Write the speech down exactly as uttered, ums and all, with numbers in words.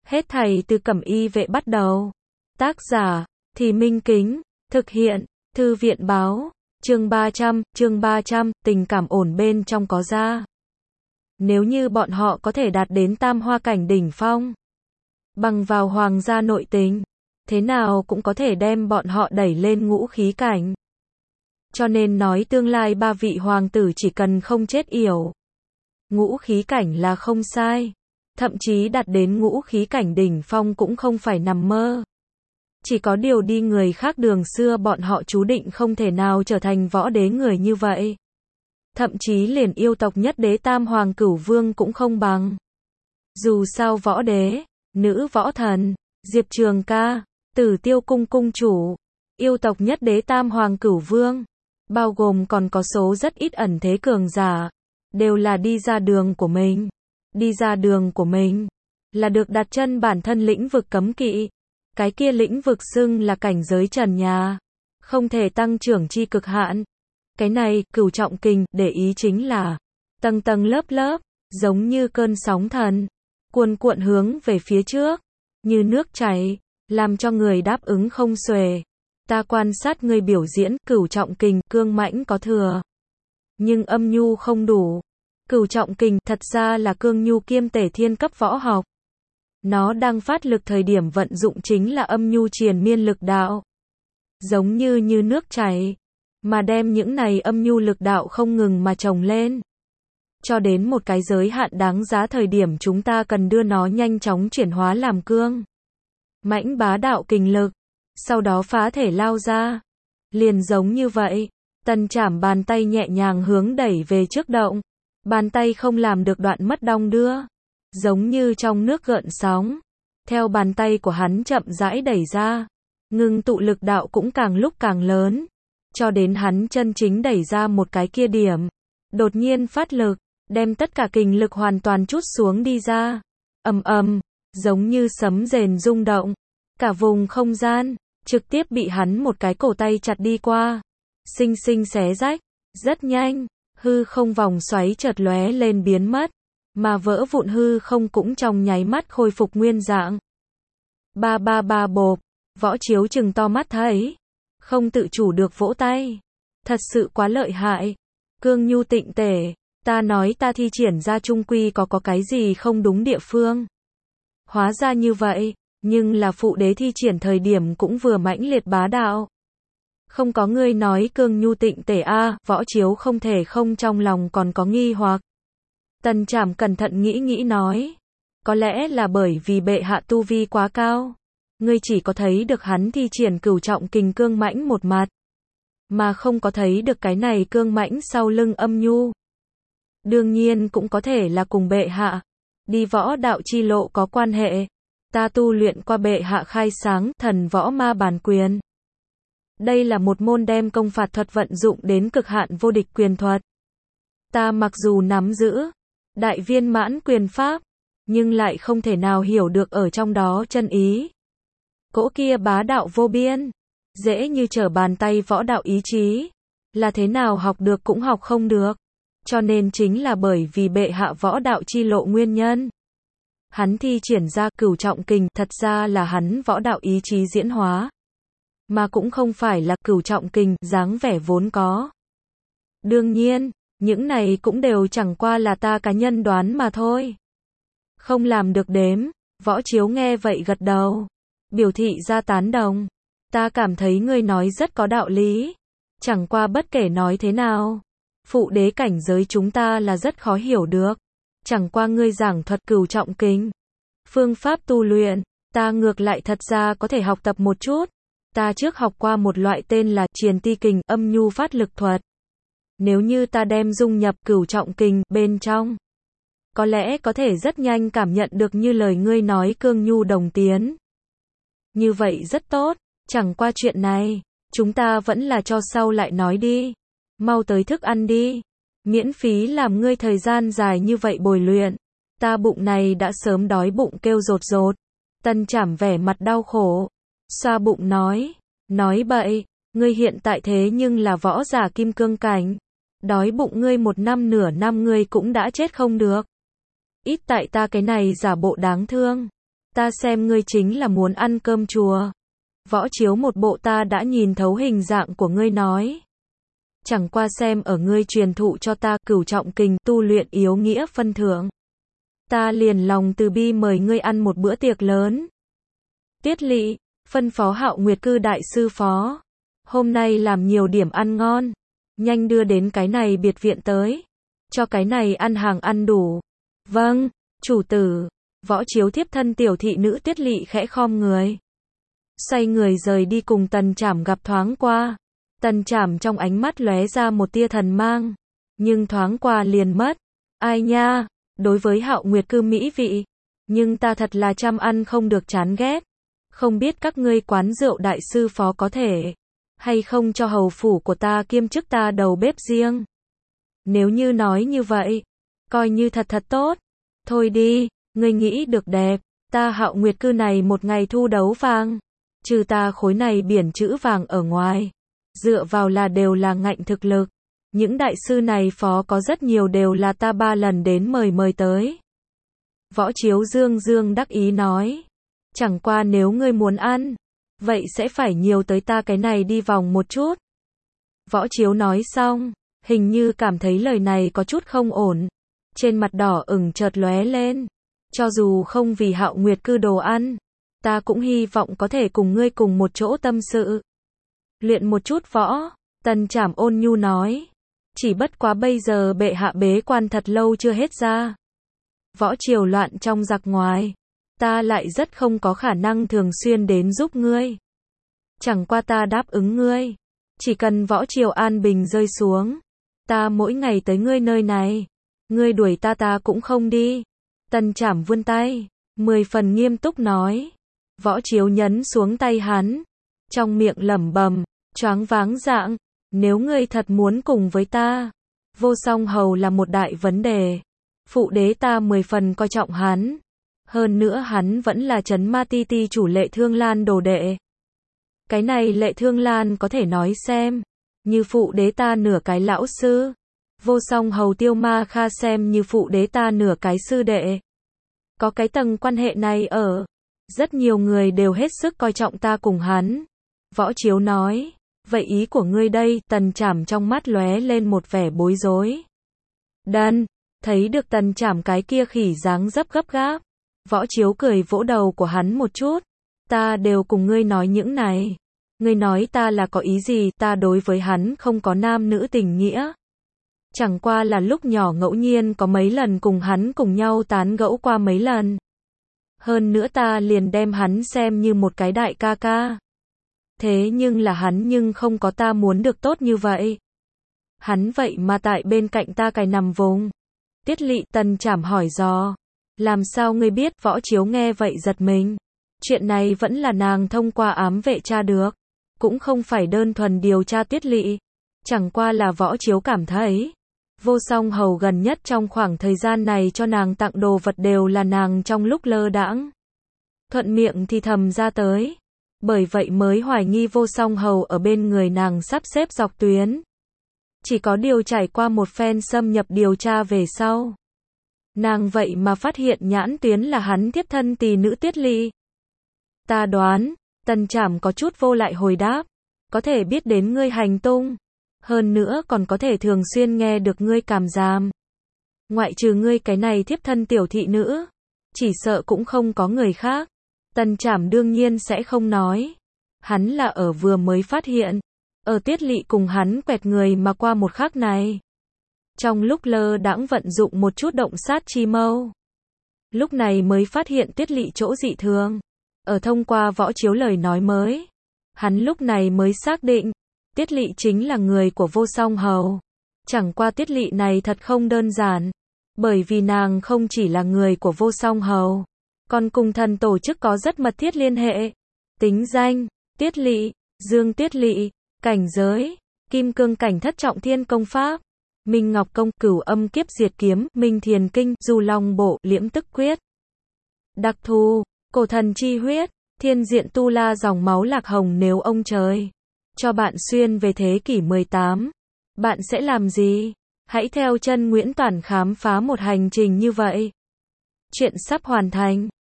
Hết thảy từ Cẩm Y Vệ bắt đầu. Tác giả, Thì Minh Kính, thực hiện, Thư viện Báo, chương ba trăm, chương ba trăm, tình cảm ổn bên trong có ra. Nếu như bọn họ có thể đạt đến tam hoa cảnh đỉnh phong, bằng vào hoàng gia nội tình, thế nào cũng có thể đem bọn họ đẩy lên ngũ khí cảnh. Cho nên nói tương lai ba vị hoàng tử chỉ cần không chết yểu, ngũ khí cảnh là không sai. Thậm chí đạt đến ngũ khí cảnh đỉnh phong cũng không phải nằm mơ. Chỉ có điều đi người khác đường xưa bọn họ chú định không thể nào trở thành võ đế người như vậy. Thậm chí liền yêu tộc nhất đế tam hoàng cửu vương cũng không bằng. Dù sao võ đế, nữ võ thần, Diệp Trường Ca, Tử Tiêu cung cung chủ, yêu tộc nhất đế tam hoàng cửu vương, bao gồm còn có số rất ít ẩn thế cường giả, đều là đi ra đường của mình. Đi ra đường của mình, là được đặt chân bản thân lĩnh vực cấm kỵ. Cái kia lĩnh vực xưng là cảnh giới trần nhà, không thể tăng trưởng chi cực hạn. Cái này, cửu trọng kình, để ý chính là tầng tầng lớp lớp, giống như cơn sóng thần, cuồn cuộn hướng về phía trước, như nước chảy, làm cho người đáp ứng không xuể. Ta quan sát người biểu diễn, cửu trọng kình, cương mãnh có thừa, nhưng âm nhu không đủ. Cửu trọng kình thật ra là cương nhu kiêm tể thiên cấp võ học. Nó đang phát lực thời điểm vận dụng chính là âm nhu triền miên lực đạo. Giống như như nước chảy, mà đem những này âm nhu lực đạo không ngừng mà trồng lên. Cho đến một cái giới hạn đáng giá thời điểm chúng ta cần đưa nó nhanh chóng chuyển hóa làm cương mãnh bá đạo kình lực, sau đó phá thể lao ra. Liền giống như vậy, Tần Trảm bàn tay nhẹ nhàng hướng đẩy về trước động. Bàn tay không làm được đoạn mất đong đưa, giống như trong nước gợn sóng. Theo bàn tay của hắn chậm rãi đẩy ra, ngưng tụ lực đạo cũng càng lúc càng lớn, cho đến hắn chân chính đẩy ra một cái kia điểm, đột nhiên phát lực, đem tất cả kình lực hoàn toàn trút xuống đi ra. Ầm ầm, giống như sấm rền rung động, cả vùng không gian trực tiếp bị hắn một cái cổ tay chặt đi qua, xinh xinh xé rách. Rất nhanh, hư không vòng xoáy chợt lóe lên biến mất, mà vỡ vụn hư không cũng trong nháy mắt khôi phục nguyên dạng. Ba ba ba bộp, Võ Chiếu trừng to mắt thấy, không tự chủ được vỗ tay. Thật sự quá lợi hại. Cương nhu tịnh tể, ta nói ta thi triển ra trung quy có có cái gì không đúng địa phương. Hóa ra như vậy, nhưng là phụ đế thi triển thời điểm cũng vừa mãnh liệt bá đạo. Không có ngươi nói cương nhu tịnh tể a, à, Võ Chiếu không thể không trong lòng còn có nghi hoặc. Tần Trảm cẩn thận nghĩ nghĩ nói, có lẽ là bởi vì bệ hạ tu vi quá cao, ngươi chỉ có thấy được hắn thi triển cửu trọng kình cương mãnh một mặt, mà không có thấy được cái này cương mãnh sau lưng âm nhu. Đương nhiên cũng có thể là cùng bệ hạ đi võ đạo chi lộ có quan hệ. Ta tu luyện qua bệ hạ khai sáng thần võ ma bản quyền. Đây là một môn đem công phạt thuật vận dụng đến cực hạn vô địch quyền thuật. Ta mặc dù nắm giữ đại viên mãn quyền pháp, nhưng lại không thể nào hiểu được ở trong đó chân ý. Cỗ kia bá đạo vô biên, dễ như trở bàn tay võ đạo ý chí, là thế nào học được cũng học không được. Cho nên chính là bởi vì bệ hạ võ đạo chi lộ nguyên nhân, hắn thi triển ra cửu trọng kình, thật ra là hắn võ đạo ý chí diễn hóa, mà cũng không phải là cửu trọng kình dáng vẻ vốn có. Đương nhiên, những này cũng đều chẳng qua là ta cá nhân đoán mà thôi. Không làm được đếm. Võ Chiếu nghe vậy gật đầu, biểu thị ra tán đồng. Ta cảm thấy ngươi nói rất có đạo lý. Chẳng qua bất kể nói thế nào, phụ đế cảnh giới chúng ta là rất khó hiểu được. Chẳng qua ngươi giảng thuật cửu trọng kình, phương pháp tu luyện, ta ngược lại thật ra có thể học tập một chút. Ta trước học qua một loại tên là triền ti kình, âm nhu phát lực thuật. Nếu như ta đem dung nhập cửu trọng kình bên trong, có lẽ có thể rất nhanh cảm nhận được như lời ngươi nói cương nhu đồng tiến. Như vậy rất tốt, chẳng qua chuyện này, chúng ta vẫn là cho sau lại nói đi. Mau tới thức ăn đi. Miễn phí làm ngươi thời gian dài như vậy bồi luyện. Ta bụng này đã sớm đói bụng kêu rột rột. Tần Trảm vẻ mặt đau khổ, xoa bụng nói, nói bậy, ngươi hiện tại thế nhưng là võ giả kim cương cảnh. Đói bụng ngươi một năm nửa năm ngươi cũng đã chết không được. Ít tại ta cái này giả bộ đáng thương. Ta xem ngươi chính là muốn ăn cơm chùa. Võ Chiếu một bộ ta đã nhìn thấu hình dạng của ngươi nói. Chẳng qua xem ở ngươi truyền thụ cho ta cửu trọng kình tu luyện yếu nghĩa phân thượng. Ta liền lòng từ bi mời ngươi ăn một bữa tiệc lớn. Tiết Lỵ, phân phó Hạo Nguyệt Cư đại sư phó. Hôm nay làm nhiều điểm ăn ngon. Nhanh đưa đến cái này biệt viện tới. Cho cái này ăn hàng ăn đủ. Vâng, chủ tử. Võ Chiếu thiếp thân tiểu thị nữ Tiết Lỵ khẽ khom người. Xoay người rời đi cùng Tần Trảm gặp thoáng qua. Tần Trảm trong ánh mắt lóe ra một tia thần mang. Nhưng thoáng qua liền mất. Ai nha, đối với Hạo Nguyệt Cư mỹ vị. Nhưng ta thật là chăm ăn không được chán ghét. Không biết các ngươi quán rượu đại sư phó có thể hay không cho hầu phủ của ta kiêm chức ta đầu bếp riêng. Nếu như nói như vậy, coi như thật thật tốt. Thôi đi, ngươi nghĩ được đẹp, ta Hạo Nguyệt Cư này một ngày thu đấu vàng. Trừ ta khối này biển chữ vàng ở ngoài. Dựa vào là đều là ngạnh thực lực. Những đại sư này phó có rất nhiều đều là ta ba lần đến mời mời tới. Võ Chiếu dương dương đắc ý nói. Chẳng qua nếu ngươi muốn ăn, vậy sẽ phải nhiều tới ta cái này đi vòng một chút. Võ Chiếu nói xong, hình như cảm thấy lời này có chút không ổn. Trên mặt đỏ ửng chợt lóe lên. Cho dù không vì Hạo Nguyệt Cư đồ ăn, ta cũng hy vọng có thể cùng ngươi cùng một chỗ tâm sự. Luyện một chút võ, Tần Trảm ôn nhu nói. Chỉ bất quá bây giờ bệ hạ bế quan thật lâu chưa hết ra. Võ triều loạn trong giặc ngoài. Ta lại rất không có khả năng thường xuyên đến giúp ngươi. Chẳng qua ta đáp ứng ngươi. Chỉ cần võ triều an bình rơi xuống. Ta mỗi ngày tới ngươi nơi này. Ngươi đuổi ta ta cũng không đi. Tần Trảm vươn tay. Mười phần nghiêm túc nói. Võ Chiếu nhấn xuống tay hắn. Trong miệng lẩm bẩm. Choáng váng dạng. Nếu ngươi thật muốn cùng với ta. Vô Song Hầu là một đại vấn đề. Phụ đế ta mười phần coi trọng hắn. Hơn nữa hắn vẫn là Trấn Ma Ti Ti chủ Lệ Thương Lan đồ đệ. Cái này Lệ Thương Lan có thể nói xem. Như phụ đế ta nửa cái lão sư. Vô Song Hầu Tiêu Ma Kha xem như phụ đế ta nửa cái sư đệ. Có cái tầng quan hệ này ở. Rất nhiều người đều hết sức coi trọng ta cùng hắn. Võ Chiếu nói. Vậy ý của ngươi đây, Tần Trảm trong mắt lóe lên một vẻ bối rối. Đần, thấy được Tần Trảm cái kia khỉ dáng dấp gấp gáp. Võ Chiếu cười vỗ đầu của hắn một chút. Ta đều cùng ngươi nói những này. Ngươi nói ta là có ý gì, ta đối với hắn không có nam nữ tình nghĩa. Chẳng qua là lúc nhỏ ngẫu nhiên có mấy lần cùng hắn cùng nhau tán gẫu qua mấy lần. Hơn nữa ta liền đem hắn xem như một cái đại ca ca. Thế nhưng là hắn nhưng không có ta muốn được tốt như vậy. Hắn vậy mà tại bên cạnh ta cài nằm vùng. Tiết Lỵ Tần Trảm hỏi dò. Làm sao ngươi biết? Võ Chiếu nghe vậy giật mình. Chuyện này vẫn là nàng thông qua ám vệ tra được. Cũng không phải đơn thuần điều tra Tiết Lỵ. Chẳng qua là Võ Chiếu cảm thấy. Vô Song Hầu gần nhất trong khoảng thời gian này cho nàng tặng đồ vật đều là nàng trong lúc lơ đãng. Thuận miệng thì thầm ra tới. Bởi vậy mới hoài nghi Vô Song Hầu ở bên người nàng sắp xếp dọc tuyến. Chỉ có điều trải qua một phen xâm nhập điều tra về sau. Nàng vậy mà phát hiện nhãn tuyến là hắn tiếp thân tỳ nữ Tiết Lỵ. Ta đoán, Tần Trảm có chút vô lại hồi đáp. Có thể biết đến ngươi hành tung. Hơn nữa còn có thể thường xuyên nghe được ngươi cảm giảm. Ngoại trừ ngươi cái này tiếp thân tiểu thị nữ. Chỉ sợ cũng không có người khác. Tần Trảm đương nhiên sẽ không nói. Hắn là ở vừa mới phát hiện. Ở Tiết Lỵ cùng hắn quẹt người mà qua một khắc này. Trong lúc lơ đãng vận dụng một chút động sát chi mâu. Lúc này mới phát hiện Tiết Lỵ chỗ dị thường. Ở thông qua Võ Chiếu lời nói mới. Hắn lúc này mới xác định. Tiết Lỵ chính là người của Vô Song Hầu. Chẳng qua Tiết Lỵ này thật không đơn giản. Bởi vì nàng không chỉ là người của Vô Song Hầu. Còn cùng thần tổ chức có rất mật thiết liên hệ. Tính danh, Tiết Lỵ, Dương Tiết Lỵ, cảnh giới, Kim Cương cảnh thất trọng thiên công pháp, Minh Ngọc công, Cửu Âm Kiếp Diệt Kiếm, Minh Thiền Kinh, Du Long Bộ, Liễm Tức Quyết. Đặc thù, cổ thần chi huyết, thiên diện tu la dòng máu lạc hồng. Nếu ông trời cho bạn xuyên về thế kỷ mười tám, bạn sẽ làm gì? Hãy theo chân Nguyễn Toản khám phá một hành trình như vậy. Chuyện sắp hoàn thành.